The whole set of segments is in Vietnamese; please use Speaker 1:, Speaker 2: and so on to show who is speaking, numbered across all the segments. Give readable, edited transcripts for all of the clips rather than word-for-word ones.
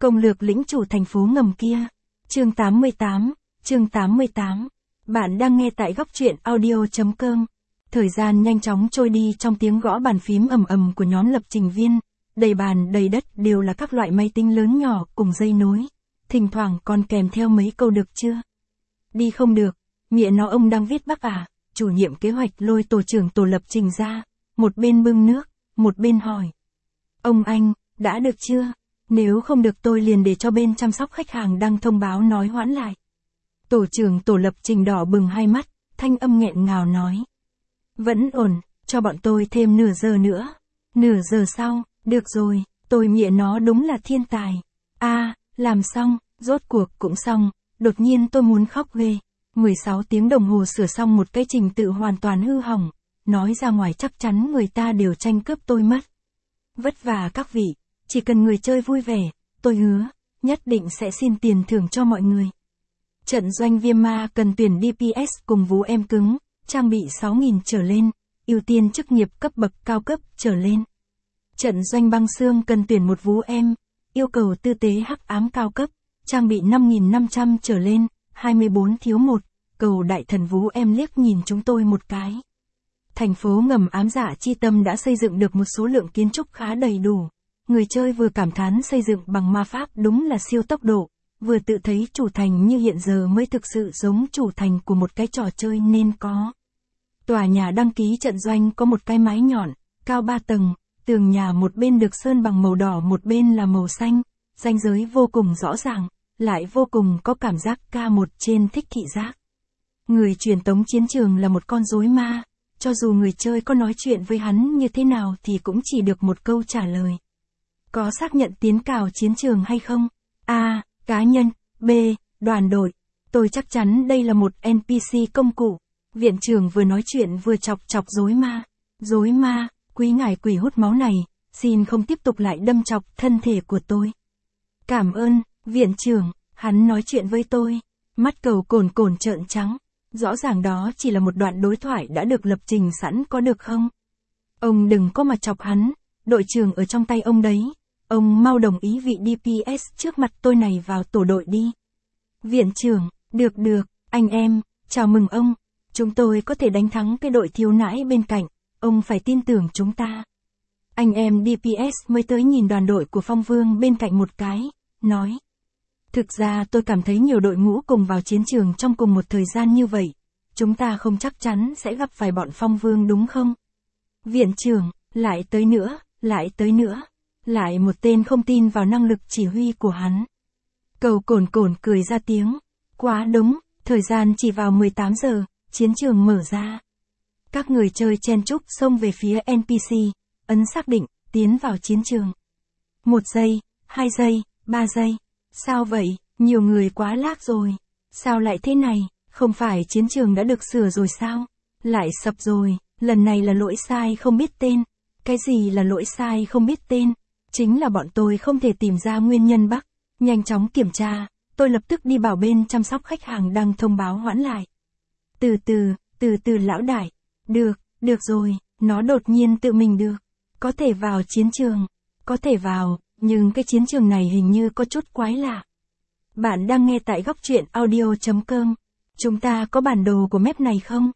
Speaker 1: Công lược lĩnh chủ thành phố ngầm kia. Chương 88. Bạn đang nghe tại góc truyện audio.com. Thời gian nhanh chóng trôi đi trong tiếng gõ bàn phím ầm ầm của nhóm lập trình viên. Đầy bàn đầy đất đều là các loại máy tính lớn nhỏ cùng dây nối. Thỉnh thoảng còn kèm theo mấy câu được chưa? Đi không được, mẹ nó ông đang viết bác à? Chủ nhiệm kế hoạch lôi tổ trưởng tổ lập trình ra, một bên bưng nước, một bên hỏi. Ông anh, đã được chưa? Nếu không được tôi liền để cho bên chăm sóc khách hàng đăng thông báo nói hoãn lại. Tổ trưởng tổ lập trình đỏ bừng hai mắt, thanh âm nghẹn ngào nói. Vẫn ổn, cho bọn tôi thêm nửa giờ nữa. Nửa giờ sau, được rồi, tôi mẹ nó đúng là thiên tài. Làm xong, rốt cuộc cũng xong, đột nhiên tôi muốn khóc ghê. 16 tiếng đồng hồ sửa xong một cái trình tự hoàn toàn hư hỏng, nói ra ngoài chắc chắn người ta đều tranh cướp tôi mất. Vất vả các vị, chỉ cần người chơi vui vẻ, tôi hứa, nhất định sẽ xin tiền thưởng cho mọi người. Trận doanh viêm ma cần tuyển DPS cùng vú em cứng, trang bị 6.000 trở lên, ưu tiên chức nghiệp cấp bậc cao cấp trở lên. Trận doanh băng xương cần tuyển một vú em, yêu cầu tư tế hắc ám cao cấp, trang bị 5.500 trở lên, 24 thiếu 1, cầu đại thần vú em liếc nhìn chúng tôi một cái. Thành phố ngầm ám dạ chi tâm đã xây dựng được một số lượng kiến trúc khá đầy đủ. Người chơi vừa cảm thán xây dựng bằng ma pháp đúng là siêu tốc độ, vừa tự thấy chủ thành như hiện giờ mới thực sự giống chủ thành của một cái trò chơi nên có. Tòa nhà đăng ký trận doanh có một cái mái nhọn, cao 3 tầng, tường nhà một bên được sơn bằng màu đỏ một bên là màu xanh, ranh giới vô cùng rõ ràng, lại vô cùng có cảm giác K1 trên thích thị giác. Người truyền tống chiến trường là một con rối ma, cho dù người chơi có nói chuyện với hắn như thế nào thì cũng chỉ được một câu trả lời. Có xác nhận tiến cào chiến trường hay không? A. Cá nhân. B. Đoàn đội. Tôi chắc chắn đây là một NPC công cụ. Viện trưởng vừa nói chuyện vừa chọc rối ma. Rối ma, quý ngài quỷ hút máu này, xin không tiếp tục lại đâm chọc thân thể của tôi. Cảm ơn, viện trưởng, hắn nói chuyện với tôi. Mắt cầu cồn trợn trắng. Rõ ràng đó chỉ là một đoạn đối thoại đã được lập trình sẵn có được không? Ông đừng có mà chọc hắn, đội trưởng ở trong tay ông đấy. Ông mau đồng ý vị DPS trước mặt tôi này vào tổ đội đi. Viện trưởng, được, anh em, chào mừng ông. Chúng tôi có thể đánh thắng cái đội thiếu nãi bên cạnh, ông phải tin tưởng chúng ta. Anh em DPS mới tới nhìn đoàn đội của Phong Vương bên cạnh một cái, nói. Thực ra tôi cảm thấy nhiều đội ngũ cùng vào chiến trường trong cùng một thời gian như vậy. Chúng ta không chắc chắn sẽ gặp phải bọn Phong Vương đúng không? Viện trưởng, lại tới nữa. Lại một tên không tin vào năng lực chỉ huy của hắn. Cầu cồn cười ra tiếng. Quá đúng, thời gian chỉ vào 18 giờ, chiến trường mở ra. Các người chơi chen chúc xông về phía NPC, ấn xác định, tiến vào chiến trường. 1 giây, 2 giây, 3 giây. Sao vậy, nhiều người quá lag rồi. Sao lại thế này, không phải chiến trường đã được sửa rồi sao? Lại sập rồi, lần này là lỗi sai không biết tên. Cái gì là lỗi sai không biết tên? Chính là bọn tôi không thể tìm ra nguyên nhân bắc. Nhanh chóng kiểm tra, tôi lập tức đi bảo bên chăm sóc khách hàng đăng thông báo hoãn lại. Từ từ lão đại. Được rồi, nó đột nhiên tự mình được. Có thể vào chiến trường. Có thể vào, nhưng cái chiến trường này hình như có chút quái lạ. Bạn đang nghe tại góc truyện audio.com. Chúng ta có bản đồ của map này không?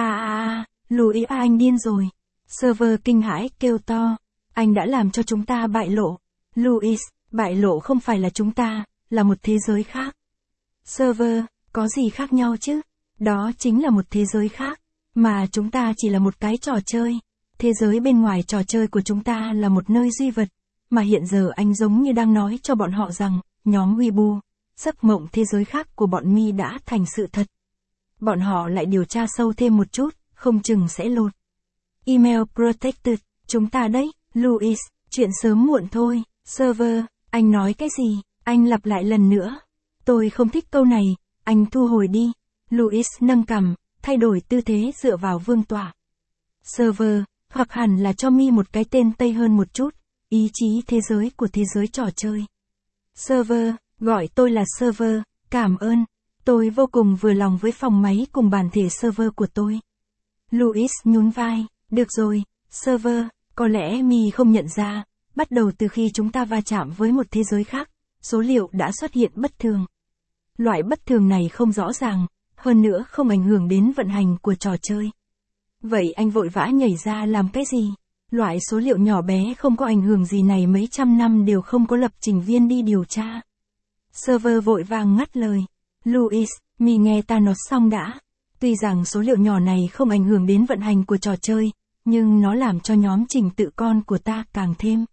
Speaker 1: Louis anh điên rồi. Server kinh hãi kêu to. Anh đã làm cho chúng ta bại lộ. Louis, bại lộ không phải là chúng ta, là một thế giới khác. Server, có gì khác nhau chứ? Đó chính là một thế giới khác, mà chúng ta chỉ là một cái trò chơi. Thế giới bên ngoài trò chơi của chúng ta là một nơi duy vật, mà hiện giờ anh giống như đang nói cho bọn họ rằng, nhóm Weibo, giấc mộng thế giới khác của bọn mi đã thành sự thật. Bọn họ lại điều tra sâu thêm một chút, không chừng sẽ lột. Email protected, chúng ta đấy, Louis, chuyện sớm muộn thôi. Server, anh nói cái gì? Anh lặp lại lần nữa. Tôi không thích câu này, anh thu hồi đi. Louis nâng cằm, thay đổi tư thế dựa vào vương tọa. Server, hoặc hẳn là cho mi một cái tên tây hơn một chút, ý chí thế giới của thế giới trò chơi. Server, gọi tôi là server, cảm ơn. Tôi vô cùng vừa lòng với phòng máy cùng bản thể server của tôi. Louis nhún vai, được rồi, server, có lẽ mi không nhận ra, bắt đầu từ khi chúng ta va chạm với một thế giới khác, số liệu đã xuất hiện bất thường. Loại bất thường này không rõ ràng, hơn nữa không ảnh hưởng đến vận hành của trò chơi. Vậy anh vội vã nhảy ra làm cái gì? Loại số liệu nhỏ bé không có ảnh hưởng gì này mấy trăm năm đều không có lập trình viên đi điều tra. Server vội vàng ngắt lời. Louis, mi nghe ta nói xong đã. Tuy rằng số liệu nhỏ này không ảnh hưởng đến vận hành của trò chơi, nhưng nó làm cho nhóm trình tự con của ta càng thêm.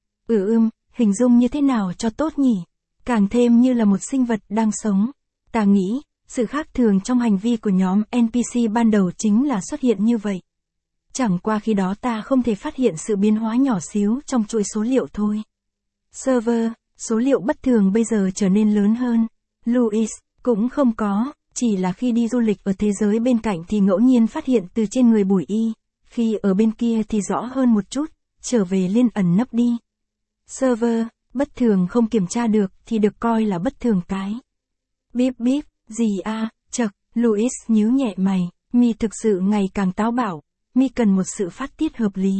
Speaker 1: Hình dung như thế nào cho tốt nhỉ? Càng thêm như là một sinh vật đang sống. Ta nghĩ, sự khác thường trong hành vi của nhóm NPC ban đầu chính là xuất hiện như vậy. Chẳng qua khi đó ta không thể phát hiện sự biến hóa nhỏ xíu trong chuỗi số liệu thôi. Server, số liệu bất thường bây giờ trở nên lớn hơn. Louis, cũng không có, chỉ là khi đi du lịch ở thế giới bên cạnh thì ngẫu nhiên phát hiện từ trên người Bùi Y, khi ở bên kia thì rõ hơn một chút, trở về liên ẩn nấp đi. Server, bất thường không kiểm tra được thì được coi là bất thường cái. Bíp bíp, gì à, chậc, Louis nhíu nhẹ mày, mi thực sự ngày càng táo bạo, mi cần một sự phát tiết hợp lý.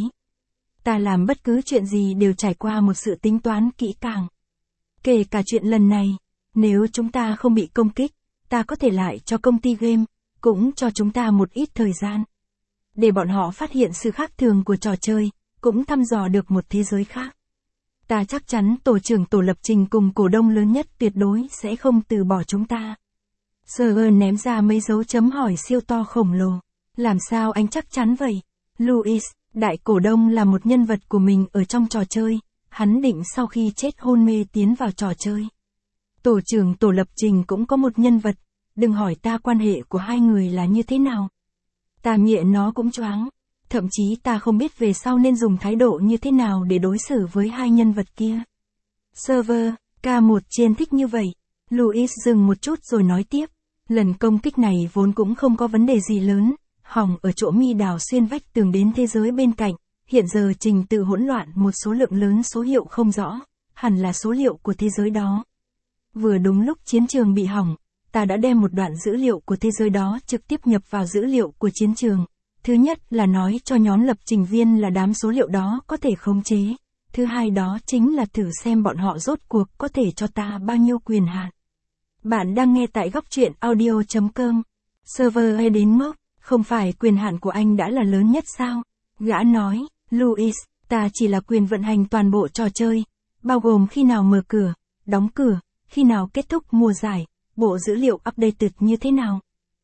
Speaker 1: Ta làm bất cứ chuyện gì đều trải qua một sự tính toán kỹ càng. Kể cả chuyện lần này, nếu chúng ta không bị công kích, ta có thể lại cho công ty game, cũng cho chúng ta một ít thời gian. Để bọn họ phát hiện sự khác thường của trò chơi, cũng thăm dò được một thế giới khác. Ta chắc chắn tổ trưởng tổ lập trình cùng cổ đông lớn nhất tuyệt đối sẽ không từ bỏ chúng ta. Server ném ra mấy dấu chấm hỏi siêu to khổng lồ. Làm sao anh chắc chắn vậy? Louis, đại cổ đông là một nhân vật của mình ở trong trò chơi, hắn định sau khi chết hôn mê tiến vào trò chơi. Tổ trưởng tổ lập trình cũng có một nhân vật, đừng hỏi ta quan hệ của hai người là như thế nào. Ta miệng nó cũng choáng, thậm chí ta không biết về sau nên dùng thái độ như thế nào để đối xử với hai nhân vật kia. Server, K1 trên thích như vậy. Louis dừng một chút rồi nói tiếp, lần công kích này vốn cũng không có vấn đề gì lớn, hỏng ở chỗ mi đào xuyên vách tường đến thế giới bên cạnh, hiện giờ trình tự hỗn loạn một số lượng lớn số hiệu không rõ, hẳn là số liệu của thế giới đó. Vừa đúng lúc chiến trường bị hỏng, ta đã đem một đoạn dữ liệu của thế giới đó trực tiếp nhập vào dữ liệu của chiến trường. Thứ nhất là nói cho nhóm lập trình viên là đám số liệu đó có thể khống chế. Thứ hai đó chính là thử xem bọn họ rốt cuộc có thể cho ta bao nhiêu quyền hạn. Bạn đang nghe tại góc truyện audio.com. Server hay đến ngốc, không phải quyền hạn của anh đã là lớn nhất sao? Gã nói, Louis, ta chỉ là quyền vận hành toàn bộ trò chơi, bao gồm khi nào mở cửa, đóng cửa, khi nào kết thúc mùa giải, bộ dữ liệu updated như thế nào.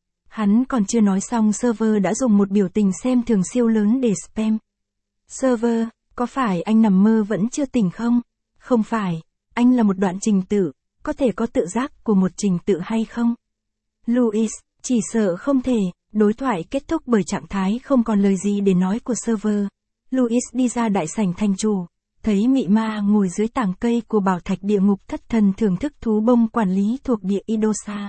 Speaker 1: Hắn còn chưa nói xong server đã dùng một biểu tình xem thường siêu lớn để spam. Server, có phải anh nằm mơ vẫn chưa tỉnh không? Không phải, anh là một đoạn trình tự, có thể có tự giác của một trình tự hay không? Louis, chỉ sợ không thể, đối thoại kết thúc bởi trạng thái không còn lời gì để nói của server. Louis đi ra đại sảnh thành chủ, thấy mị ma ngồi dưới tảng cây của bảo thạch địa ngục thất thần thưởng thức thú bông quản lý thuộc địa Idosa.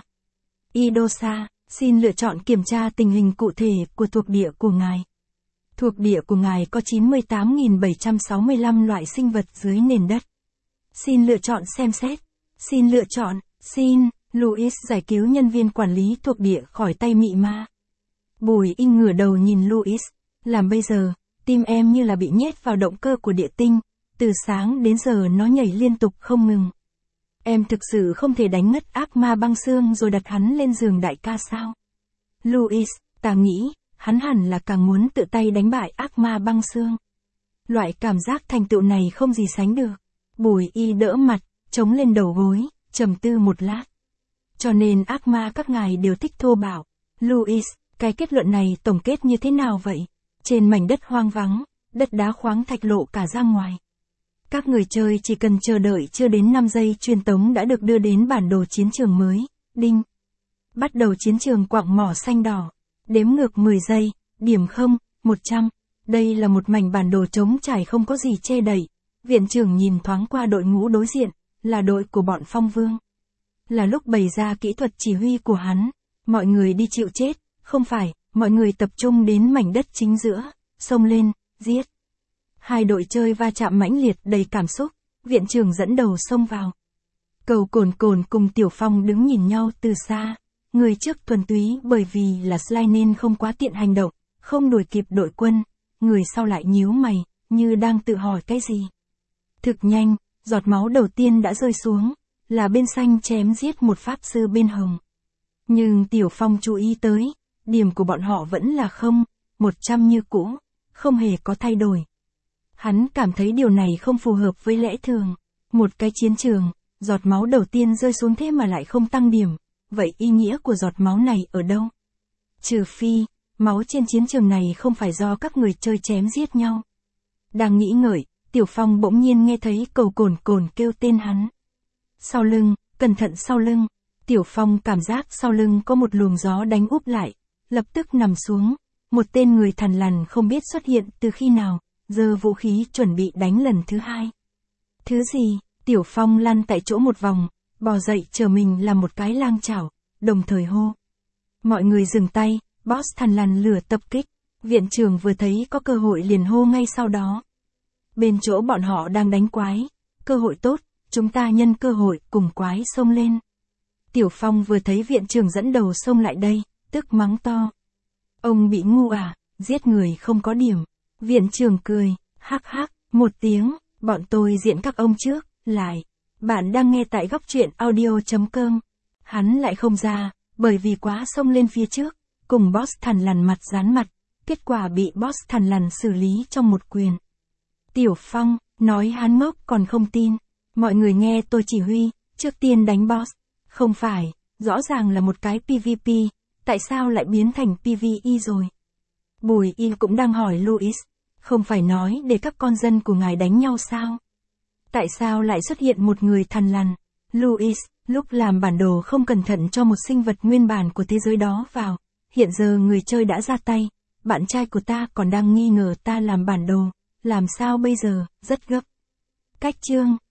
Speaker 1: Idosa, xin lựa chọn kiểm tra tình hình cụ thể của thuộc địa của ngài. Thuộc địa của ngài có 98.765 loại sinh vật dưới nền đất. Xin lựa chọn xem xét. Xin lựa chọn, Louis giải cứu nhân viên quản lý thuộc địa khỏi tay mị ma. Bùi Y ngửa đầu nhìn Louis, làm bây giờ, tim em như là bị nhét vào động cơ của địa tinh, từ sáng đến giờ nó nhảy liên tục không ngừng. Em thực sự không thể đánh ngất ác ma băng xương rồi đặt hắn lên giường đại ca sao? Louis, ta nghĩ, hắn hẳn là càng muốn tự tay đánh bại ác ma băng xương. Loại cảm giác thành tựu này không gì sánh được. Bùi Y đỡ mặt, chống lên đầu gối, trầm tư một lát. Cho nên ác ma các ngài đều thích thô bạo. Louis, cái kết luận này tổng kết như thế nào vậy? Trên mảnh đất hoang vắng, đất đá khoáng thạch lộ cả ra ngoài. Các người chơi chỉ cần chờ đợi chưa đến 5 giây truyền tống đã được đưa đến bản đồ chiến trường mới. Đinh. Bắt đầu chiến trường quặng mỏ xanh đỏ. Đếm ngược 10 giây, điểm 0, 100. Đây là một mảnh bản đồ trống trải không có gì che đậy. Viện trưởng nhìn thoáng qua đội ngũ đối diện, là đội của bọn Phong Vương. Là lúc bày ra kỹ thuật chỉ huy của hắn. Mọi người đi chịu chết, không phải, mọi người tập trung đến mảnh đất chính giữa, xông lên, giết. Hai đội chơi va chạm mãnh liệt đầy cảm xúc, viện trưởng dẫn đầu xông vào. Cầu Cồn Cồn cùng Tiểu Phong đứng nhìn nhau từ xa, người trước thuần túy bởi vì là slide nên không quá tiện hành động, không đuổi kịp đội quân, người sau lại nhíu mày, như đang tự hỏi cái gì. Thực nhanh, giọt máu đầu tiên đã rơi xuống, là bên xanh chém giết một pháp sư bên hồng. Nhưng Tiểu Phong chú ý tới, điểm của bọn họ vẫn là 100 như cũ, không hề có thay đổi. Hắn cảm thấy điều này không phù hợp với lẽ thường. Một cái chiến trường, giọt máu đầu tiên rơi xuống thế mà lại không tăng điểm, vậy ý nghĩa của giọt máu này ở đâu? Trừ phi, máu trên chiến trường này không phải do các người chơi chém giết nhau. Đang nghĩ ngợi, Tiểu Phong bỗng nhiên nghe thấy cầu cồn cồn kêu tên hắn. Sau lưng, cẩn thận sau lưng, Tiểu Phong cảm giác sau lưng có một luồng gió đánh úp lại, lập tức nằm xuống, một tên người thằn lằn không biết xuất hiện từ khi nào, giơ vũ khí chuẩn bị đánh lần thứ hai. Thứ gì? Tiểu Phong lăn tại chỗ một vòng, bò dậy chờ mình làm một cái lang chảo, đồng thời hô. Mọi người dừng tay, boss thằn lằn lửa tập kích, viện trưởng vừa thấy có cơ hội liền hô ngay sau đó. Bên chỗ bọn họ đang đánh quái, cơ hội tốt, chúng ta nhân cơ hội cùng quái xông lên. Tiểu Phong vừa thấy viện trưởng dẫn đầu xông lại đây, tức mắng to. Ông bị ngu à, giết người không có điểm. Viện trưởng cười, hắc hắc, một tiếng, bọn tôi diện các ông trước, lại. Bạn đang nghe tại góc truyện audio.com. Hắn lại không ra, bởi vì quá xông lên phía trước, cùng boss thằn lằn mặt dán mặt, kết quả bị boss thằn lằn xử lý trong một quyền. Tiểu Phong, nói hắn ngốc còn không tin. Mọi người nghe tôi chỉ huy, trước tiên đánh boss. Không phải, rõ ràng là một cái PvP, tại sao lại biến thành PvE rồi? Bùi Y cũng đang hỏi Louis, không phải nói để các con dân của ngài đánh nhau sao? Tại sao lại xuất hiện một người thằn lằn? Louis, lúc làm bản đồ không cẩn thận cho một sinh vật nguyên bản của thế giới đó vào, hiện giờ người chơi đã ra tay, bạn trai của ta còn đang nghi ngờ ta làm bản đồ, làm sao bây giờ, rất gấp. Cách chương